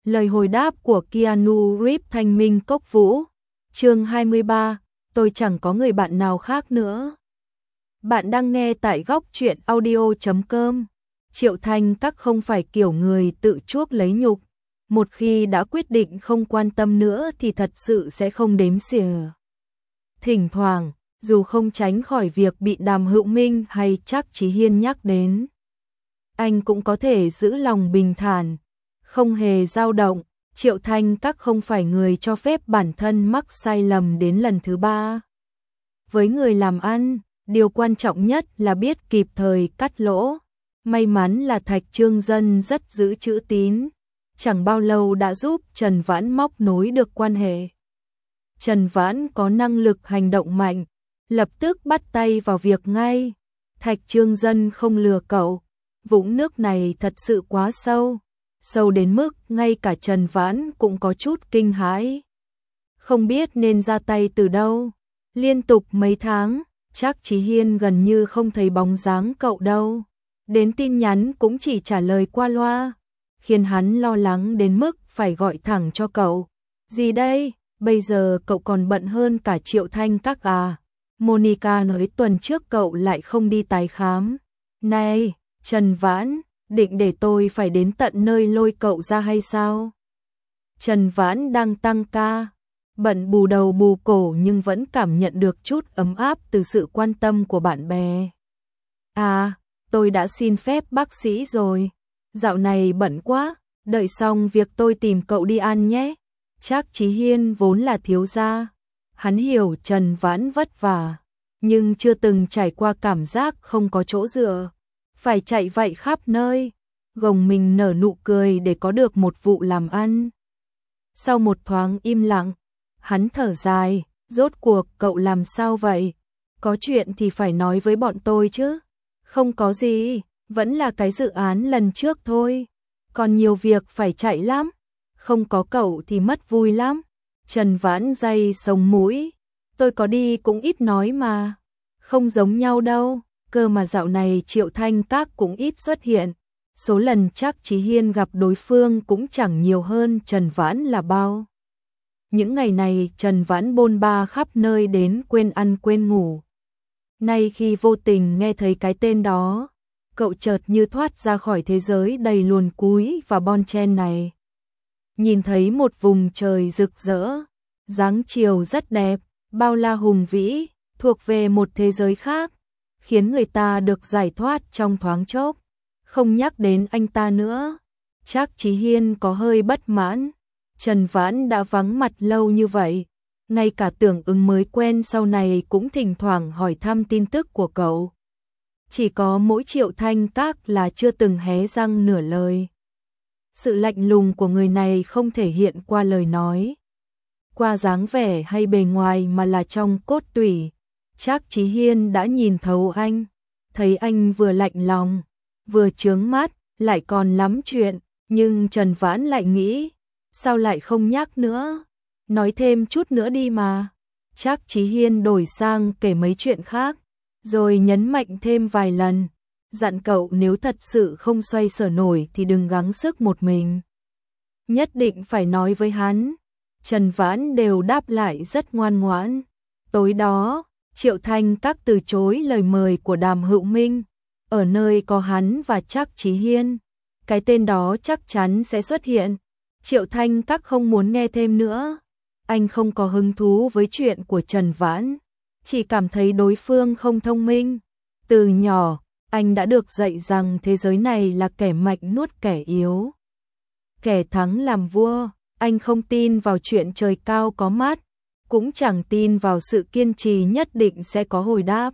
Lời hồi đáp của Keanu Reeves thanh minh cốc vũ. Chương 23, tôi chẳng có người bạn nào khác nữa. Bạn đang nghe tại góc truyện audio.com. Triệu Thanh Các không phải kiểu người tự chuốc lấy nhục. Một khi đã quyết định không quan tâm nữa thì thật sự sẽ không đếm xỉa. Thỉnh thoảng, dù không tránh khỏi việc bị Đàm Hữu Minh hay Trác Chí Hiên nhắc đến, anh cũng có thể giữ lòng bình thản, không hề dao động. Triệu Thanh Các không phải người cho phép bản thân mắc sai lầm đến lần thứ ba. Với người làm ăn, điều quan trọng nhất là biết kịp thời cắt lỗ. May mắn là Thạch Trương Dân rất giữ chữ tín, chẳng bao lâu đã giúp Trần Vãn móc nối được quan hệ. Trần Vãn có năng lực hành động mạnh, lập tức bắt tay vào việc ngay. Thạch Trương Dân không lừa cậu, vũng nước này thật sự quá sâu, sâu đến mức ngay cả Trần Vãn cũng có chút kinh hãi. Không biết nên ra tay từ đâu. Liên tục mấy tháng, Trác Chí Hiên gần như không thấy bóng dáng cậu đâu. Đến tin nhắn cũng chỉ trả lời qua loa, khiến hắn lo lắng đến mức phải gọi thẳng cho cậu. Gì đây, bây giờ cậu còn bận hơn cả Triệu Thanh Các à? Monica nói tuần trước cậu lại không đi tái khám. Này, Trần Vãn, định để tôi phải đến tận nơi lôi cậu ra hay sao? Trần Vãn đang tăng ca, bận bù đầu bù cổ nhưng vẫn cảm nhận được chút ấm áp từ sự quan tâm của bạn bè. À, tôi đã xin phép bác sĩ rồi. Dạo này bận quá, đợi xong việc tôi tìm cậu đi ăn nhé. Trác Chí Hiên vốn là thiếu gia. Hắn hiểu Trần Vãn vất vả, nhưng chưa từng trải qua cảm giác không có chỗ dựa. Phải chạy vậy khắp nơi, gồng mình nở nụ cười để có được một vụ làm ăn. Sau một thoáng im lặng, hắn thở dài, rốt cuộc cậu làm sao vậy? Có chuyện thì phải nói với bọn tôi chứ. Không có gì, vẫn là cái dự án lần trước thôi. Còn nhiều việc phải chạy lắm, không có cậu thì mất vui lắm. Trần Vãn day sống mũi, tôi có đi cũng ít nói mà. Không giống nhau đâu, cơ mà dạo này Triệu Thanh Các cũng ít xuất hiện. Số lần Trác Chí Hiên gặp đối phương cũng chẳng nhiều hơn Trần Vãn là bao. Những ngày này Trần Vãn bôn ba khắp nơi đến quên ăn quên ngủ. Nay khi vô tình nghe thấy cái tên đó, cậu chợt như thoát ra khỏi thế giới đầy luồn cúi và bon chen này. Nhìn thấy một vùng trời rực rỡ, dáng chiều rất đẹp, bao la hùng vĩ, thuộc về một thế giới khác, khiến người ta được giải thoát trong thoáng chốc. Không nhắc đến anh ta nữa, Trác Chí Hiên có hơi bất mãn. Trần Vãn đã vắng mặt lâu như vậy, ngay cả Tưởng Ứng mới quen sau này cũng thỉnh thoảng hỏi thăm tin tức của cậu. Chỉ có mỗi Triệu Thanh Các là chưa từng hé răng nửa lời. Sự lạnh lùng của người này không thể hiện qua lời nói, qua dáng vẻ hay bề ngoài mà là trong cốt tủy. Trác Chí Hiên đã nhìn thấu anh, thấy anh vừa lạnh lòng, vừa chướng mắt, lại còn lắm chuyện, nhưng Trần Vãn lại nghĩ, sao lại không nhắc nữa, nói thêm chút nữa đi mà. Trác Chí Hiên đổi sang kể mấy chuyện khác, rồi nhấn mạnh thêm vài lần, dặn cậu nếu thật sự không xoay sở nổi thì đừng gắng sức một mình. Nhất định phải nói với hắn. Trần Vãn đều đáp lại rất ngoan ngoãn. Tối đó, Triệu Thanh Các từ chối lời mời của Đàm Hữu Minh, ở nơi có hắn và Trác Chí Hiên. Cái tên đó chắc chắn sẽ xuất hiện. Triệu Thanh Các không muốn nghe thêm nữa. Anh không có hứng thú với chuyện của Trần Vãn, chỉ cảm thấy đối phương không thông minh. Từ nhỏ, anh đã được dạy rằng thế giới này là kẻ mạnh nuốt kẻ yếu, kẻ thắng làm vua. Anh không tin vào chuyện trời cao có mắt, cũng chẳng tin vào sự kiên trì nhất định sẽ có hồi đáp.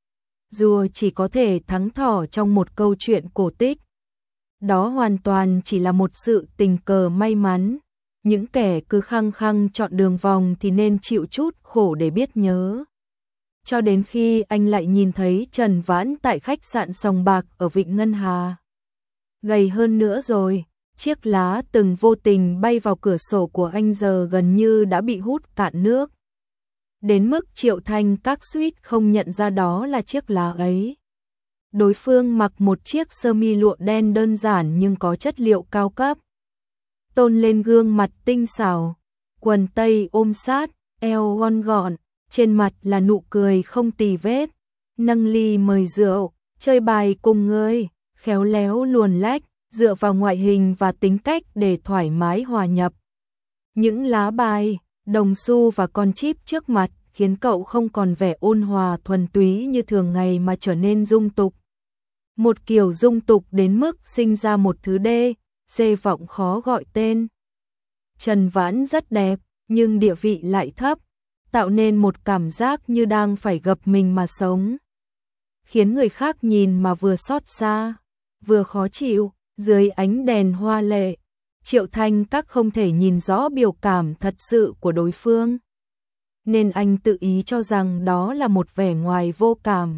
Rùa chỉ có thể thắng thỏ trong một câu chuyện cổ tích. Đó hoàn toàn chỉ là một sự tình cờ may mắn. Những kẻ cứ khăng khăng chọn đường vòng thì nên chịu chút khổ để biết nhớ. Cho đến khi anh lại nhìn thấy Trần Vãn tại khách sạn Sòng Bạc ở Vịnh Ngân Hà. Gầy hơn nữa rồi, chiếc lá từng vô tình bay vào cửa sổ của anh giờ gần như đã bị hút cạn nước. Đến mức Triệu Thanh Các suýt không nhận ra đó là chiếc lá ấy. Đối phương mặc một chiếc sơ mi lụa đen đơn giản nhưng có chất liệu cao cấp. tôn lên gương mặt tinh xảo, quần tây ôm sát, eo gọn gọn, trên mặt là nụ cười không tì vết, nâng ly mời rượu, chơi bài cùng người, khéo léo luồn lách, dựa vào ngoại hình và tính cách để thoải mái hòa nhập. Những lá bài, đồng xu và con chip trước mặt khiến cậu không còn vẻ ôn hòa thuần túy như thường ngày mà trở nên dung tục. Một kiểu dung tục đến mức sinh ra một thứ xê vọng khó gọi tên. Trần Vãn rất đẹp, nhưng địa vị lại thấp, tạo nên một cảm giác như đang phải gập mình mà sống. Khiến người khác nhìn mà vừa xót xa, vừa khó chịu, dưới ánh đèn hoa lệ. Triệu Thanh Các không thể nhìn rõ biểu cảm thật sự của đối phương, nên anh tự ý cho rằng đó là một vẻ ngoài vô cảm,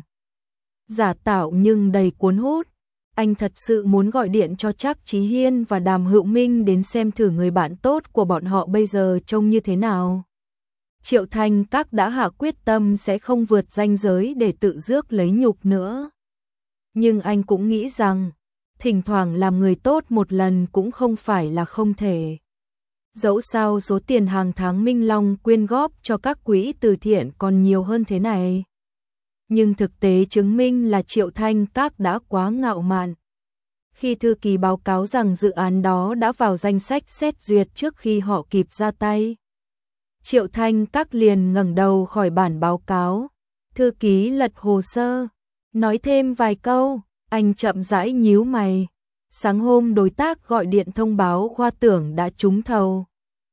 giả tạo nhưng đầy cuốn hút. Anh thật sự muốn gọi điện cho Trác Chí Hiên và Đàm Hữu Minh đến xem thử người bạn tốt của bọn họ bây giờ trông như thế nào. Triệu Thanh Các đã hạ quyết tâm sẽ không vượt ranh giới để tự rước lấy nhục nữa. Nhưng anh cũng nghĩ rằng thỉnh thoảng làm người tốt một lần cũng không phải là không thể. Dẫu sao số tiền hàng tháng Minh Long quyên góp cho các quỹ từ thiện còn nhiều hơn thế này. Nhưng thực tế chứng minh là Triệu Thanh Các đã quá ngạo mạn. Khi thư ký báo cáo rằng dự án đó đã vào danh sách xét duyệt trước khi họ kịp ra tay, Triệu Thanh Các liền ngẩng đầu khỏi bản báo cáo. Thư ký lật hồ sơ, nói thêm vài câu, anh chậm rãi nhíu mày. Sáng hôm đối tác gọi điện thông báo Khoa Tưởng đã trúng thầu.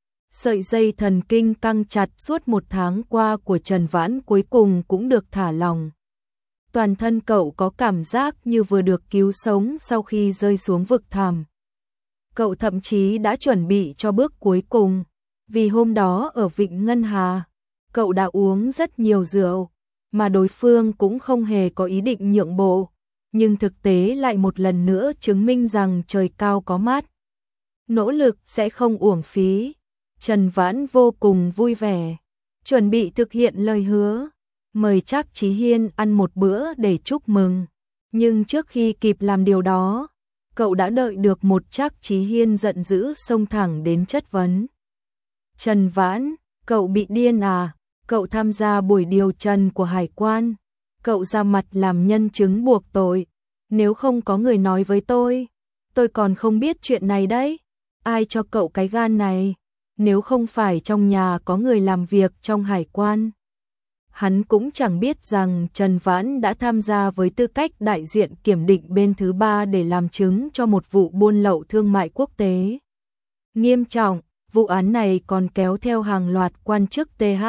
Sợi dây thần kinh căng chặt suốt một tháng qua của Trần Vãn cuối cùng cũng được thả lỏng. Toàn thân cậu có cảm giác như vừa được cứu sống sau khi rơi xuống vực thẳm. Cậu thậm chí đã chuẩn bị cho bước cuối cùng, vì hôm đó ở Vịnh Ngân Hà, cậu đã uống rất nhiều rượu, mà đối phương cũng không hề có ý định nhượng bộ. Nhưng thực tế lại một lần nữa chứng minh rằng trời cao có mắt. Nỗ lực sẽ không uổng phí. Trần Vãn vô cùng vui vẻ, chuẩn bị thực hiện lời hứa, mời Trác Chí Hiên ăn một bữa để chúc mừng. Nhưng trước khi kịp làm điều đó, cậu đã đợi được một Trác Chí Hiên giận dữ xông thẳng đến chất vấn. Trần Vãn, cậu bị điên à? Cậu tham gia buổi điều trần của hải quan. Cậu ra mặt làm nhân chứng buộc tội. Nếu không có người nói với tôi còn không biết chuyện này đấy. Ai cho cậu cái gan này? Nếu không phải trong nhà có người làm việc trong hải quan, hắn cũng chẳng biết rằng Trần Vãn đã tham gia với tư cách đại diện kiểm định bên thứ ba để làm chứng cho một vụ buôn lậu thương mại quốc tế nghiêm trọng. Vụ án này còn kéo theo hàng loạt quan chức TH,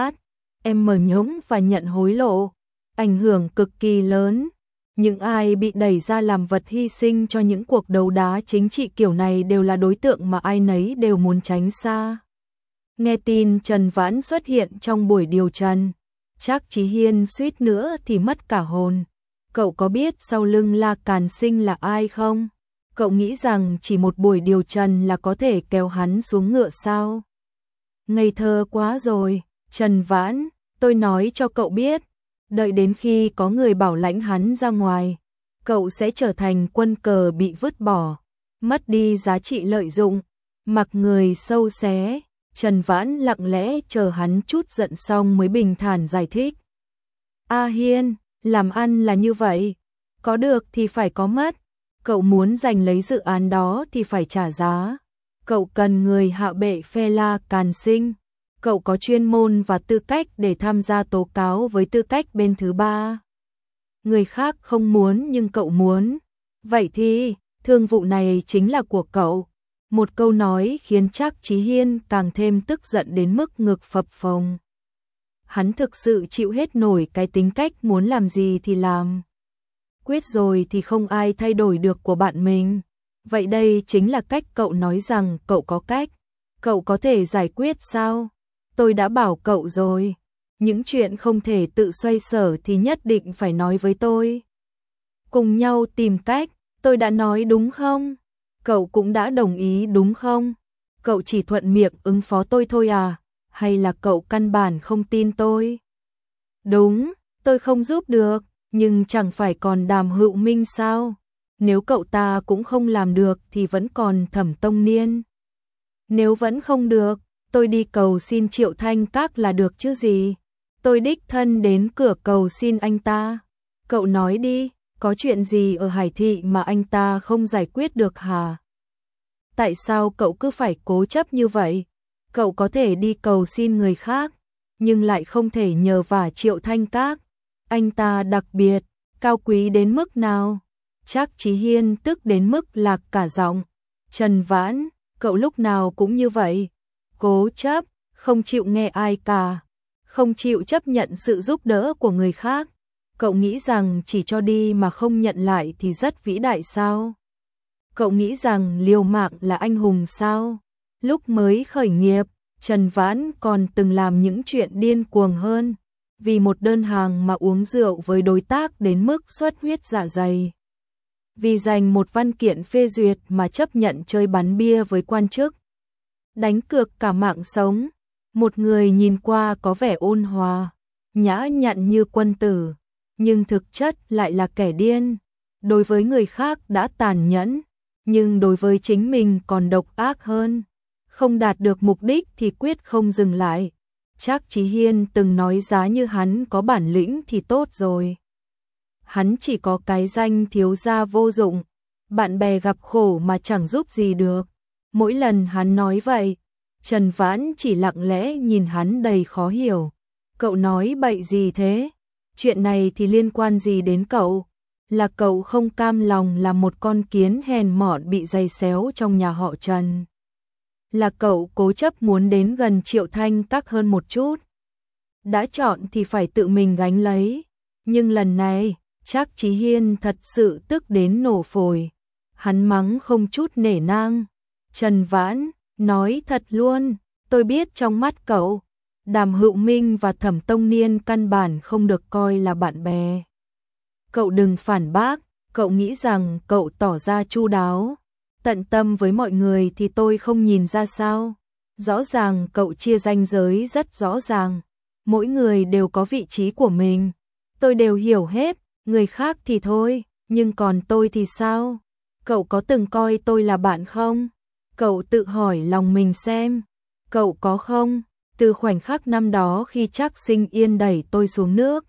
nhúng và nhận hối lộ, ảnh hưởng cực kỳ lớn. Những ai bị đẩy ra làm vật hy sinh cho những cuộc đấu đá chính trị kiểu này đều là đối tượng mà ai nấy đều muốn tránh xa. Nghe tin Trần Vãn xuất hiện trong buổi điều trần, Trác Chí Hiên suýt nữa thì mất cả hồn. Cậu có biết sau lưng La Càn Sinh là ai không? Cậu nghĩ rằng chỉ một buổi điều trần là có thể kéo hắn xuống ngựa sao? Ngây thơ quá rồi, Trần Vãn, tôi nói cho cậu biết, đợi đến khi có người bảo lãnh hắn ra ngoài, cậu sẽ trở thành quân cờ bị vứt bỏ, mất đi giá trị lợi dụng, mặc người sâu xé. Trần Vãn lặng lẽ chờ hắn chút giận xong mới bình thản giải thích. A Hiên, làm ăn là như vậy, có được thì phải có mất. Cậu muốn giành lấy dự án đó thì phải trả giá. Cậu cần người hạ bệ phe La Càn Sinh. Cậu có chuyên môn và tư cách để tham gia tố cáo với tư cách bên thứ ba. Người khác không muốn nhưng cậu muốn. Vậy thì, thương vụ này chính là của cậu. Một câu nói khiến Trác Chí Hiên càng thêm tức giận đến mức ngực phập phồng. Hắn thực sự chịu hết nổi cái tính cách muốn làm gì thì làm. Quyết rồi thì không ai thay đổi được của bạn mình. Vậy đây chính là cách cậu nói rằng cậu có cách. Cậu có thể giải quyết sao? Tôi đã bảo cậu rồi. Những chuyện không thể tự xoay sở thì nhất định phải nói với tôi. Cùng nhau tìm cách, tôi đã nói đúng không? Cậu cũng đã đồng ý đúng không? Cậu chỉ thuận miệng ứng phó tôi thôi à? Hay là cậu căn bản không tin tôi? Đúng, tôi không giúp được, nhưng chẳng phải còn Đàm Hữu Minh sao? Nếu cậu ta cũng không làm được thì vẫn còn Thẩm Tông Niên. Nếu vẫn không được, tôi đi cầu xin Triệu Thanh Các là được chứ gì. Tôi đích thân đến cửa cầu xin anh ta. Cậu nói đi, có chuyện gì ở Hải Thị mà anh ta không giải quyết được hả? Tại sao cậu cứ phải cố chấp như vậy? Cậu có thể đi cầu xin người khác, nhưng lại không thể nhờ vả Triệu Thanh Các. Anh ta đặc biệt, cao quý đến mức nào? Trác Chí Hiên tức đến mức lạc cả giọng. Trần Vãn, cậu lúc nào cũng như vậy. Cố chấp, không chịu nghe ai cả. Không chịu chấp nhận sự giúp đỡ của người khác. Cậu nghĩ rằng chỉ cho đi mà không nhận lại thì rất vĩ đại sao? Cậu nghĩ rằng liều mạng là anh hùng sao? Lúc mới khởi nghiệp, Trần Vãn còn từng làm những chuyện điên cuồng hơn. Vì một đơn hàng mà uống rượu với đối tác đến mức xuất huyết dạ dày. Vì giành một văn kiện phê duyệt mà chấp nhận chơi bắn bia với quan chức. Đánh cược cả mạng sống. Một người nhìn qua có vẻ ôn hòa, nhã nhặn như quân tử, nhưng thực chất lại là kẻ điên. Đối với người khác đã tàn nhẫn, nhưng đối với chính mình còn độc ác hơn. Không đạt được mục đích thì quyết không dừng lại. Trác Chí Hiên từng nói giá như hắn có bản lĩnh thì tốt rồi. Hắn chỉ có cái danh thiếu gia vô dụng, bạn bè gặp khổ mà chẳng giúp gì được. Mỗi lần hắn nói vậy, Trần Vãn chỉ lặng lẽ nhìn hắn đầy khó hiểu. Cậu nói bậy gì thế? Chuyện này thì liên quan gì đến cậu? Là cậu không cam lòng làm một con kiến hèn mọn bị giày xéo trong nhà họ Trần. Là cậu cố chấp muốn đến gần Triệu Thanh Các hơn một chút. Đã chọn thì phải tự mình gánh lấy. Nhưng lần này, Trác Chí Hiên thật sự tức đến nổ phổi. Hắn mắng không chút nể nang. Trần Vãn, nói thật luôn, tôi biết trong mắt cậu, Đàm Hữu Minh và Thẩm Tông Niên căn bản không được coi là bạn bè. Cậu đừng phản bác, cậu nghĩ rằng cậu tỏ ra chu đáo, tận tâm với mọi người thì tôi không nhìn ra sao? Rõ ràng cậu chia ranh giới rất rõ ràng, mỗi người đều có vị trí của mình. Tôi đều hiểu hết, người khác thì thôi, nhưng còn tôi thì sao? Cậu có từng coi tôi là bạn không? Cậu tự hỏi lòng mình xem, cậu có không? Từ khoảnh khắc năm đó khi Trác Sinh Yên đẩy tôi xuống nước,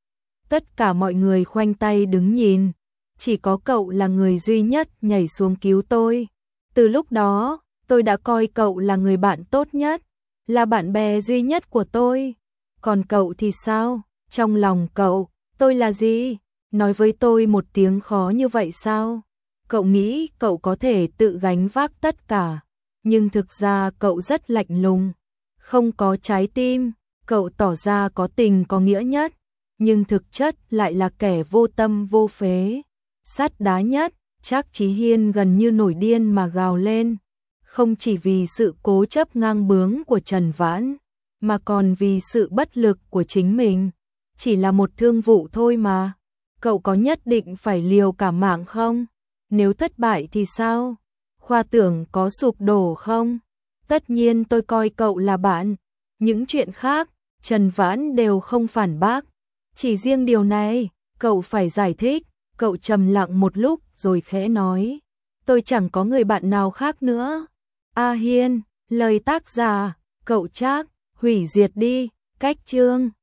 tất cả mọi người khoanh tay đứng nhìn, chỉ có cậu là người duy nhất nhảy xuống cứu tôi. Từ lúc đó, tôi đã coi cậu là người bạn tốt nhất, là bạn bè duy nhất của tôi. Còn cậu thì sao? Trong lòng cậu, tôi là gì? Nói với tôi một tiếng khó như vậy sao? Cậu nghĩ cậu có thể tự gánh vác tất cả, nhưng thực ra cậu rất lạnh lùng, không có trái tim. Cậu tỏ ra có tình có nghĩa nhất, nhưng thực chất lại là kẻ vô tâm vô phế, sắt đá nhất. Trác Chí Hiên gần như nổi điên mà gào lên, không chỉ vì sự cố chấp ngang bướng của Trần Vãn, mà còn vì sự bất lực của chính mình. Chỉ là một thương vụ thôi mà, cậu có nhất định phải liều cả mạng không? Nếu thất bại thì sao? Khoa tưởng có sụp đổ không? Tất nhiên tôi coi cậu là bạn. Những chuyện khác, Trần Vãn đều không phản bác. Chỉ riêng điều này, cậu phải giải thích. Cậu trầm lặng một lúc rồi khẽ nói, tôi chẳng có người bạn nào khác nữa. A Hiên, lời tác giả, cậu Trác, hủy diệt đi, cách chương.